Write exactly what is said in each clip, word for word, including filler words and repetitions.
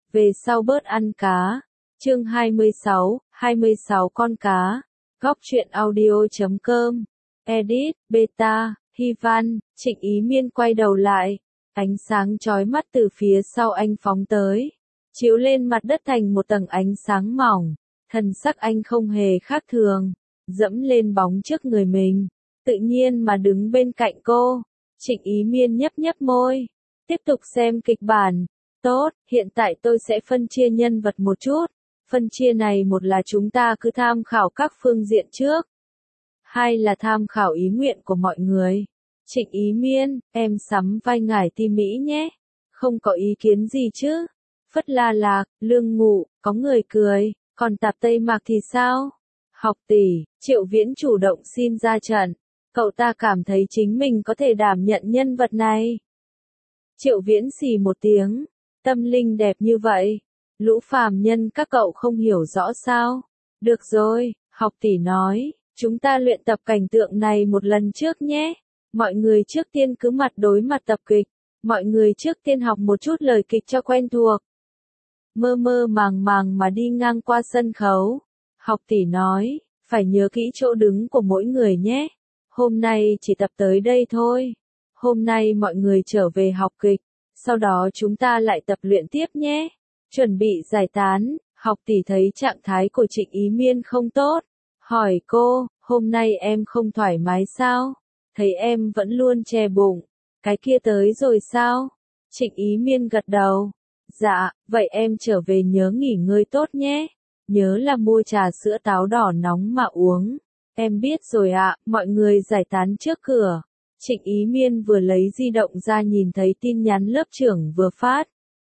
về sau bớt ăn cá. Chương hai mươi sáu, hai mươi sáu con cá. Góc truyện audio chấm com. Edit, Beta, Hy Văn, Trịnh Ý Miên quay đầu lại. Ánh sáng chói mắt từ phía sau anh phóng tới, chiếu lên mặt đất thành một tầng ánh sáng mỏng. Thần sắc anh không hề khác thường, dẫm lên bóng trước người mình, tự nhiên mà đứng bên cạnh cô. Trịnh Ý Miên nhấp nhấp môi, tiếp tục xem kịch bản. Tốt, hiện tại tôi sẽ phân chia nhân vật một chút. Phân chia này một là chúng ta cứ tham khảo các phương diện trước. Hai là tham khảo ý nguyện của mọi người. Trịnh Ý Miên, em sắm vai ngải ti Mỹ nhé. Không có ý kiến gì chứ? Phất La Lạc, Lương Ngụ, có người cười. Còn Tạp Tây Mạc thì sao? Học tỷ, Triệu Viễn chủ động xin ra trận. Cậu ta cảm thấy chính mình có thể đảm nhận nhân vật này. Triệu Viễn xì một tiếng. Tâm linh đẹp như vậy. Lũ phàm nhân các cậu không hiểu rõ sao? Được rồi, học tỷ nói. Chúng ta luyện tập cảnh tượng này một lần trước nhé. Mọi người trước tiên cứ mặt đối mặt tập kịch. Mọi người trước tiên học một chút lời kịch cho quen thuộc. Mơ mơ màng màng mà đi ngang qua sân khấu. Học tỷ nói, phải nhớ kỹ chỗ đứng của mỗi người nhé. Hôm nay chỉ tập tới đây thôi. Hôm nay mọi người trở về học kịch. Sau đó chúng ta lại tập luyện tiếp nhé. Chuẩn bị giải tán, học tỷ thấy trạng thái của Trịnh Ý Miên không tốt. Hỏi cô, hôm nay em không thoải mái sao? Thấy em vẫn luôn che bụng. Cái kia tới rồi sao? Trịnh Ý Miên gật đầu. Dạ, vậy em trở về nhớ nghỉ ngơi tốt nhé. Nhớ là mua trà sữa táo đỏ nóng mà uống. Em biết rồi ạ, mọi người giải tán trước cửa. Trịnh Ý Miên vừa lấy di động ra nhìn thấy tin nhắn lớp trưởng vừa phát.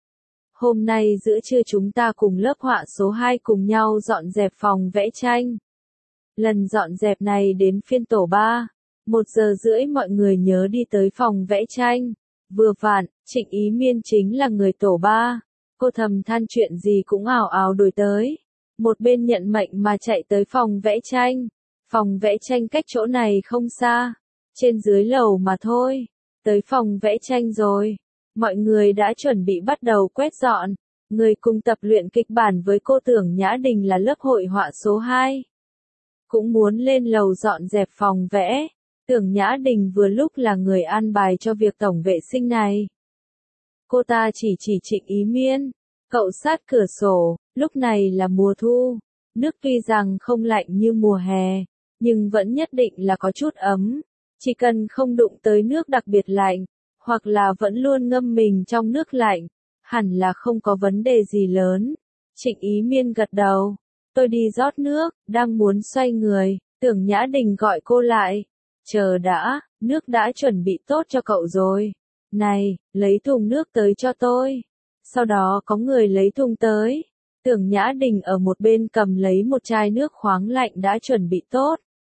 Hôm nay giữa trưa chúng ta cùng lớp họa số hai cùng nhau dọn dẹp phòng vẽ tranh. Lần dọn dẹp này đến phiên tổ ba. Một giờ rưỡi mọi người nhớ đi tới phòng vẽ tranh. Vừa vặn, Trịnh Ý Miên chính là người tổ ba. Cô thầm than chuyện gì cũng ào ào đuổi tới. Một bên nhận mệnh mà chạy tới phòng vẽ tranh. Phòng vẽ tranh cách chỗ này không xa. Trên dưới lầu mà thôi. Tới phòng vẽ tranh rồi. Mọi người đã chuẩn bị bắt đầu quét dọn. Người cùng tập luyện kịch bản với cô Tưởng Nhã Đình là lớp hội họa số hai. Cũng muốn lên lầu dọn dẹp phòng vẽ. Tưởng Nhã Đình vừa lúc là người an bài cho việc tổng vệ sinh này. Cô ta chỉ chỉ Trịnh Ý Miên. Cậu sát cửa sổ, lúc này là mùa thu. Nước tuy rằng không lạnh như mùa hè, nhưng vẫn nhất định là có chút ấm. Chỉ cần không đụng tới nước đặc biệt lạnh, hoặc là vẫn luôn ngâm mình trong nước lạnh, hẳn là không có vấn đề gì lớn. Trịnh Ý Miên gật đầu. Tôi đi rót nước, đang muốn xoay người, Tưởng Nhã Đình gọi cô lại. Chờ đã, nước đã chuẩn bị tốt cho cậu rồi. Này, lấy thùng nước tới cho tôi. Sau đó có người lấy thùng tới. Tưởng Nhã Đình ở một bên cầm lấy một chai nước khoáng lạnh đã chuẩn bị tốt.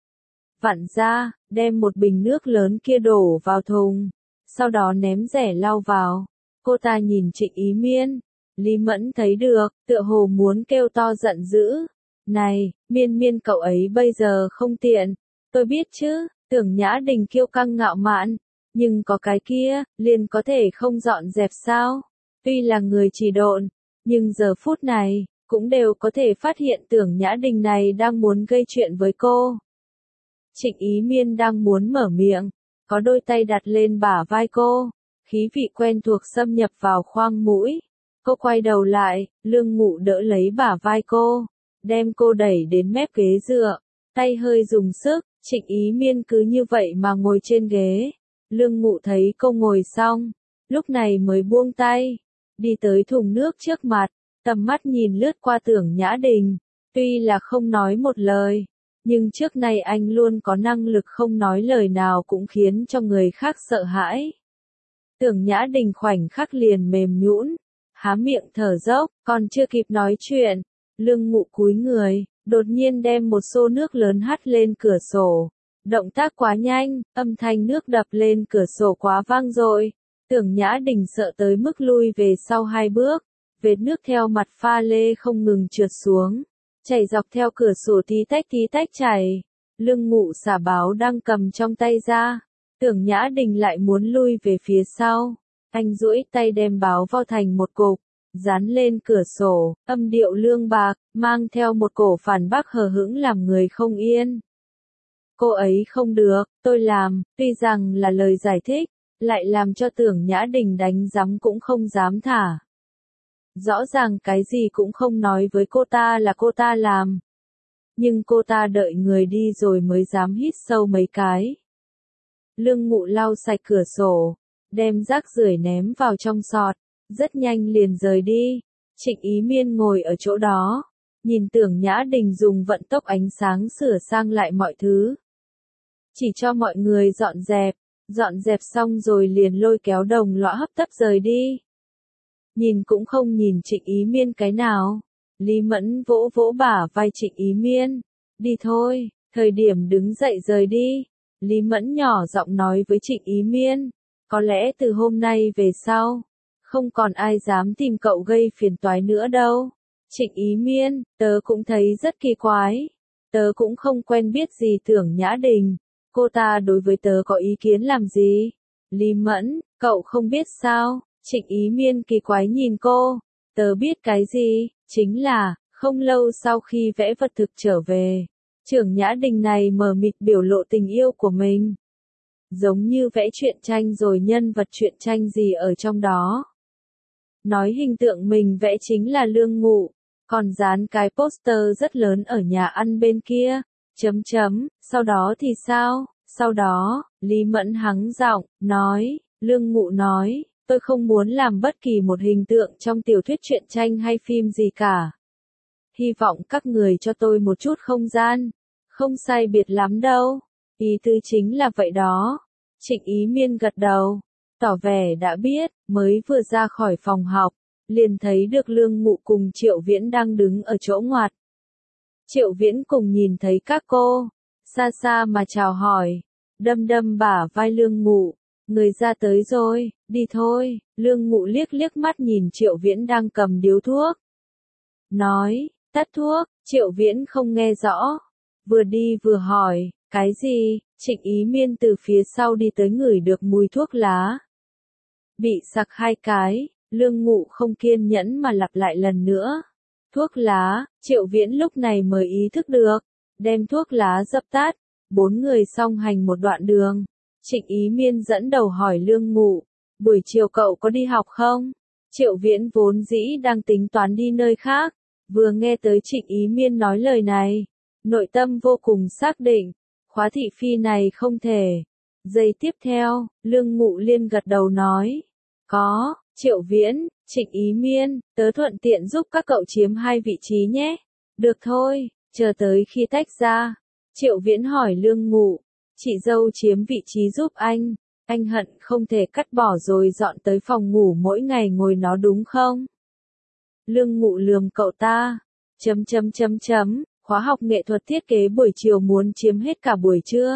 Vặn ra, đem một bình nước lớn kia đổ vào thùng. Sau đó ném rẻ lau vào. Cô ta nhìn Trịnh Ý Miên. Lý Mẫn thấy được, tựa hồ muốn kêu to giận dữ. Này, Miên Miên cậu ấy bây giờ không tiện. Tôi biết chứ, Tưởng Nhã Đình kiêu căng ngạo mạn. Nhưng có cái kia, liền có thể không dọn dẹp sao? Tuy là người chỉ độn, nhưng giờ phút này, cũng đều có thể phát hiện Tưởng Nhã Đình này đang muốn gây chuyện với cô. Trịnh Ý Miên đang muốn mở miệng, có đôi tay đặt lên bả vai cô, khí vị quen thuộc xâm nhập vào khoang mũi. Cô quay đầu lại, Lương Ngụ đỡ lấy bả vai cô, đem cô đẩy đến mép ghế dựa, tay hơi dùng sức, Trịnh Ý Miên cứ như vậy mà ngồi trên ghế. Lương Ngụ thấy cô ngồi xong, lúc này mới buông tay, đi tới thùng nước trước mặt, tầm mắt nhìn lướt qua Tưởng Nhã Đình, tuy là không nói một lời, nhưng trước nay anh luôn có năng lực không nói lời nào cũng khiến cho người khác sợ hãi. Tưởng Nhã Đình khoảnh khắc liền mềm nhũn, há miệng thở dốc, còn chưa kịp nói chuyện, Lương Ngụ cúi người, đột nhiên đem một xô nước lớn hắt lên cửa sổ. Động tác quá nhanh, âm thanh nước đập lên cửa sổ quá vang dội. Tưởng Nhã Đình sợ tới mức lui về sau hai bước, vệt nước theo mặt pha lê không ngừng trượt xuống, chảy dọc theo cửa sổ tí tách tí tách chảy. Lương Ngụ xả báo đang cầm trong tay ra, Tưởng Nhã Đình lại muốn lui về phía sau. Anh duỗi tay đem báo vào thành một cục, dán lên cửa sổ, âm điệu lương bạc, mang theo một cổ phản bác hờ hững làm người không yên. Cô ấy không được, tôi làm, tuy rằng là lời giải thích, lại làm cho Tưởng Nhã Đình đánh giấm cũng không dám thả. Rõ ràng cái gì cũng không nói với cô ta là cô ta làm. Nhưng cô ta đợi người đi rồi mới dám hít sâu mấy cái. Lương Ngụ lau sạch cửa sổ, đem rác rưởi ném vào trong sọt, rất nhanh liền rời đi. Trịnh Ý Miên ngồi ở chỗ đó, nhìn Tưởng Nhã Đình dùng vận tốc ánh sáng sửa sang lại mọi thứ. Chỉ cho mọi người dọn dẹp, dọn dẹp xong rồi liền lôi kéo Đồng Lõa hấp tấp rời đi. Nhìn cũng không nhìn Trịnh Ý Miên cái nào. Lý Mẫn vỗ vỗ bả vai Trịnh Ý Miên. Đi thôi, thời điểm đứng dậy rời đi. Lý Mẫn nhỏ giọng nói với Trịnh Ý Miên. Có lẽ từ hôm nay về sau, không còn ai dám tìm cậu gây phiền toái nữa đâu. Trịnh Ý Miên, tớ cũng thấy rất kỳ quái. Tớ cũng không quen biết gì Tưởng Nhã Đình. Cô ta đối với tớ có ý kiến làm gì? Lý Mẫn, cậu không biết sao? Trịnh Ý Miên kỳ quái nhìn cô. Tớ biết cái gì? Chính là, không lâu sau khi vẽ vật thực trở về, Tưởng Nhã Đình này mờ mịt biểu lộ tình yêu của mình. Giống như vẽ truyện tranh rồi nhân vật truyện tranh gì ở trong đó. Nói hình tượng mình vẽ chính là Lương Ngụ, còn dán cái poster rất lớn ở nhà ăn bên kia. Chấm chấm, sau đó thì sao? Sau đó, Lý Mẫn hắng giọng, nói, Lương Ngụ nói, tôi không muốn làm bất kỳ một hình tượng trong tiểu thuyết truyện tranh hay phim gì cả. Hy vọng các người cho tôi một chút không gian. Không sai biệt lắm đâu. Ý tứ chính là vậy đó. Trịnh Ý Miên gật đầu, tỏ vẻ đã biết, mới vừa ra khỏi phòng học, liền thấy được Lương Ngụ cùng Triệu Viễn đang đứng ở chỗ ngoặt. Triệu Viễn cùng nhìn thấy các cô, xa xa mà chào hỏi, đâm đâm bả vai Lương Ngụ, người ra tới rồi, đi thôi. Lương Ngụ liếc liếc mắt nhìn Triệu Viễn đang cầm điếu thuốc. Nói, tắt thuốc. Triệu Viễn không nghe rõ, vừa đi vừa hỏi, cái gì? Trịnh Ý Miên từ phía sau đi tới ngửi được mùi thuốc lá. Bị sặc hai cái, Lương Ngụ không kiên nhẫn mà lặp lại lần nữa. Thuốc lá. Triệu Viễn lúc này mới ý thức được, đem thuốc lá dập tắt. Bốn người song hành một đoạn đường. Trịnh Ý Miên dẫn đầu hỏi Lương Ngụ, buổi chiều cậu có đi học không? Triệu Viễn vốn dĩ đang tính toán đi nơi khác, vừa nghe tới Trịnh Ý Miên nói lời này, nội tâm vô cùng xác định, khóa thị phi này không thể. Giây tiếp theo, Lương Ngụ liên gật đầu nói, có. Triệu Viễn, Trịnh Ý Miên, tớ thuận tiện giúp các cậu chiếm hai vị trí nhé. Được thôi, chờ tới khi tách ra. Triệu Viễn hỏi Lương Ngụ, chị dâu chiếm vị trí giúp anh, anh hận không thể cắt bỏ rồi dọn tới phòng ngủ mỗi ngày ngồi nó đúng không? Lương Ngụ lườm cậu ta, chấm chấm chấm chấm, khóa học nghệ thuật thiết kế buổi chiều muốn chiếm hết cả buổi trưa.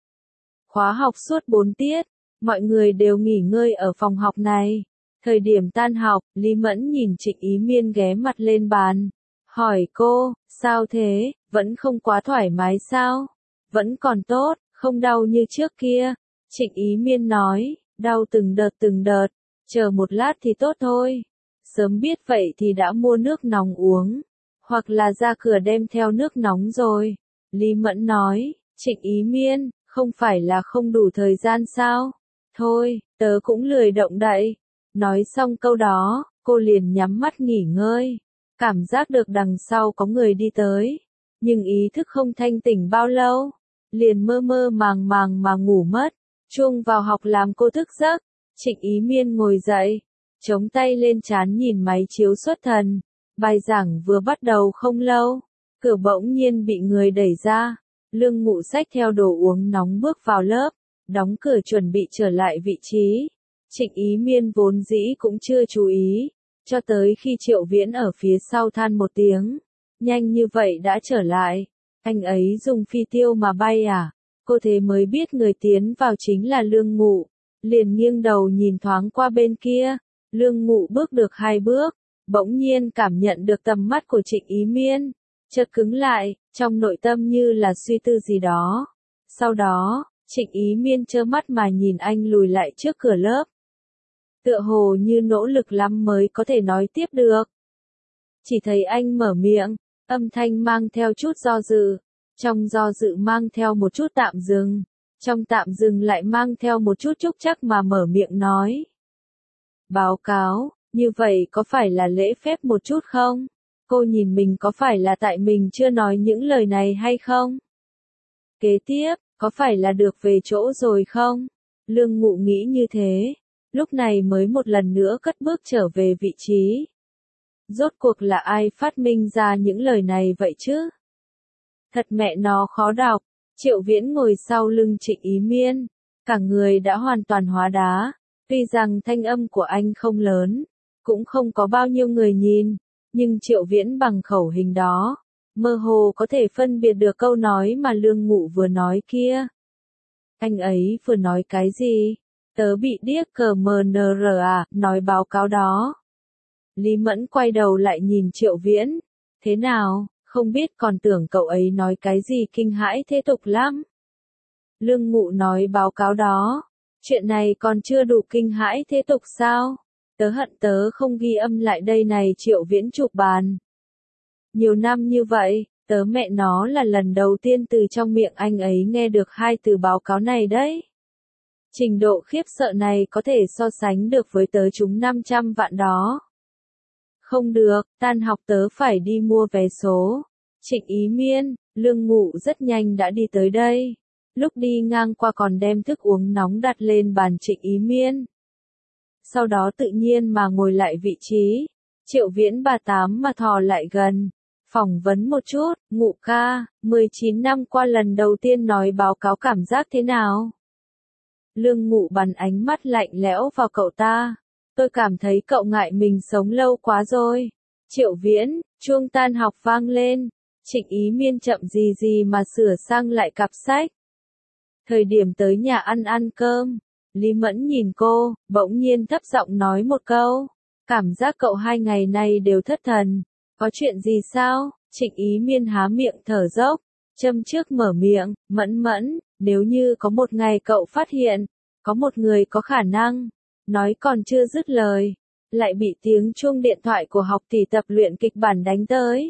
Khóa học suốt bốn tiết, mọi người đều nghỉ ngơi ở phòng học này. Thời điểm tan học, Lý Mẫn nhìn Trịnh Ý Miên ghé mặt lên bàn, hỏi cô, sao thế, vẫn không quá thoải mái sao? Vẫn còn tốt, không đau như trước kia. Trịnh Ý Miên nói, đau từng đợt từng đợt, chờ một lát thì tốt thôi. Sớm biết vậy thì đã mua nước nóng uống, hoặc là ra cửa đem theo nước nóng rồi. Lý Mẫn nói, Trịnh Ý Miên, không phải là không đủ thời gian sao? Thôi, tớ cũng lười động đậy. Nói xong câu đó, cô liền nhắm mắt nghỉ ngơi, cảm giác được đằng sau có người đi tới, nhưng ý thức không thanh tỉnh bao lâu, liền mơ mơ màng màng mà ngủ mất. Chuông vào học làm cô thức giấc. Trịnh Ý Miên ngồi dậy, chống tay lên trán nhìn máy chiếu xuất thần. Bài giảng vừa bắt đầu không lâu, cửa bỗng nhiên bị người đẩy ra. Lương Ngụ xách theo đồ uống nóng bước vào lớp, đóng cửa chuẩn bị trở lại vị trí. Trịnh Ý Miên vốn dĩ cũng chưa chú ý, cho tới khi Triệu Viễn ở phía sau than một tiếng, nhanh như vậy đã trở lại, anh ấy dùng phi tiêu mà bay à? Cô thế mới biết người tiến vào chính là Lương Ngụ, liền nghiêng đầu nhìn thoáng qua bên kia. Lương Ngụ bước được hai bước, bỗng nhiên cảm nhận được tầm mắt của Trịnh Ý Miên, chợt cứng lại, trong nội tâm như là suy tư gì đó. Sau đó, Trịnh Ý Miên trơ mắt mà nhìn anh lùi lại trước cửa lớp. tựa hồ như nỗ lực lắm mới có thể nói tiếp được. Chỉ thấy anh mở miệng, âm thanh mang theo chút do dự, trong do dự mang theo một chút tạm dừng, trong tạm dừng lại mang theo một chút chúc chắc mà mở miệng nói. Báo cáo, như vậy có phải là lễ phép một chút không? Cô nhìn mình có phải là tại mình chưa nói những lời này hay không? Kế tiếp, có phải là được về chỗ rồi không? Lương Ngụ nghĩ như thế, lúc này mới một lần nữa cất bước trở về vị trí. Rốt cuộc là ai phát minh ra những lời này vậy chứ? Thật mẹ nó khó đọc. Triệu Viễn ngồi sau lưng Trịnh Ý Miên, cả người đã hoàn toàn hóa đá. Tuy rằng thanh âm của anh không lớn, cũng không có bao nhiêu người nhìn, nhưng Triệu Viễn bằng khẩu hình đó, mơ hồ có thể phân biệt được câu nói mà Lương Ngụ vừa nói kia. Anh ấy vừa nói cái gì? Tớ bị điếc cờ mờ nờ rờ à, nói báo cáo đó. Lý Mẫn quay đầu lại nhìn Triệu Viễn. Thế nào, không biết còn tưởng cậu ấy nói cái gì kinh hãi thế tục lắm. Lương Ngụ nói báo cáo đó. Chuyện này còn chưa đủ kinh hãi thế tục sao? Tớ hận tớ không ghi âm lại đây này. Triệu Viễn chụp bàn. Nhiều năm như vậy, tớ mẹ nó là lần đầu tiên từ trong miệng anh ấy nghe được hai từ báo cáo này đấy. Trình độ khiếp sợ này có thể so sánh được với tớ trúng năm trăm vạn đó. Không được, tan học tớ phải đi mua vé số. Trịnh Ý Miên, Lương Ngụ rất nhanh đã đi tới đây. Lúc đi ngang qua còn đem thức uống nóng đặt lên bàn Trịnh Ý Miên. Sau đó tự nhiên mà ngồi lại vị trí. Triệu Viễn bà tám mà thò lại gần. Phỏng vấn một chút, Ngụ ca, mười chín năm qua lần đầu tiên nói báo cáo cảm giác thế nào? Lương Ngụ bắn ánh mắt lạnh lẽo vào cậu ta. Tôi cảm thấy cậu ngại mình sống lâu quá rồi. Triệu Viễn, chuông tan học vang lên. Trịnh Ý Miên chậm gì gì mà sửa sang lại cặp sách. Thời điểm tới nhà ăn ăn cơm, Lý Mẫn nhìn cô, bỗng nhiên thấp giọng nói một câu. Cảm giác cậu hai ngày nay đều thất thần. Có chuyện gì sao? Trịnh Ý Miên há miệng thở dốc. Châm trước mở miệng, Mẫn Mẫn, nếu như có một ngày cậu phát hiện, có một người có khả năng, nói còn chưa dứt lời, lại bị tiếng chuông điện thoại của học tỷ tập luyện kịch bản đánh tới.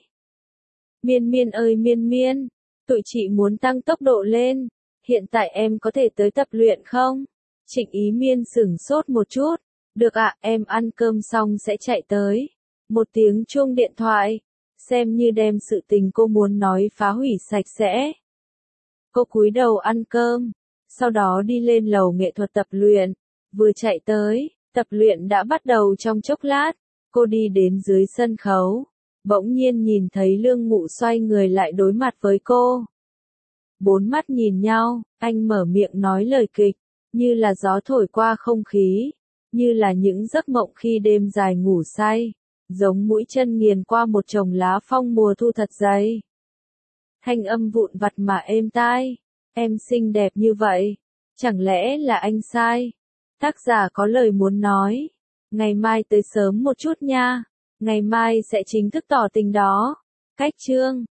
Miên Miên ơi Miên Miên, tụi chị muốn tăng tốc độ lên, hiện tại em có thể tới tập luyện không? Trịnh Ý Miên sửng sốt một chút, được ạ, em ăn cơm xong sẽ chạy tới. Một tiếng chuông điện thoại, xem như đem sự tình cô muốn nói phá hủy sạch sẽ. Cô cúi đầu ăn cơm, sau đó đi lên lầu nghệ thuật tập luyện, vừa chạy tới, tập luyện đã bắt đầu trong chốc lát, cô đi đến dưới sân khấu, bỗng nhiên nhìn thấy Lương Ngụ xoay người lại đối mặt với cô. Bốn mắt nhìn nhau, anh mở miệng nói lời kịch, như là gió thổi qua không khí, như là những giấc mộng khi đêm dài ngủ say, giống mũi chân nghiền qua một chồng lá phong mùa thu thật dày. Thanh âm vụn vặt mà êm tai, em xinh đẹp như vậy, chẳng lẽ là anh sai? Tác giả có lời muốn nói, ngày mai tới sớm một chút nha, ngày mai sẽ chính thức tỏ tình đó. Cách chương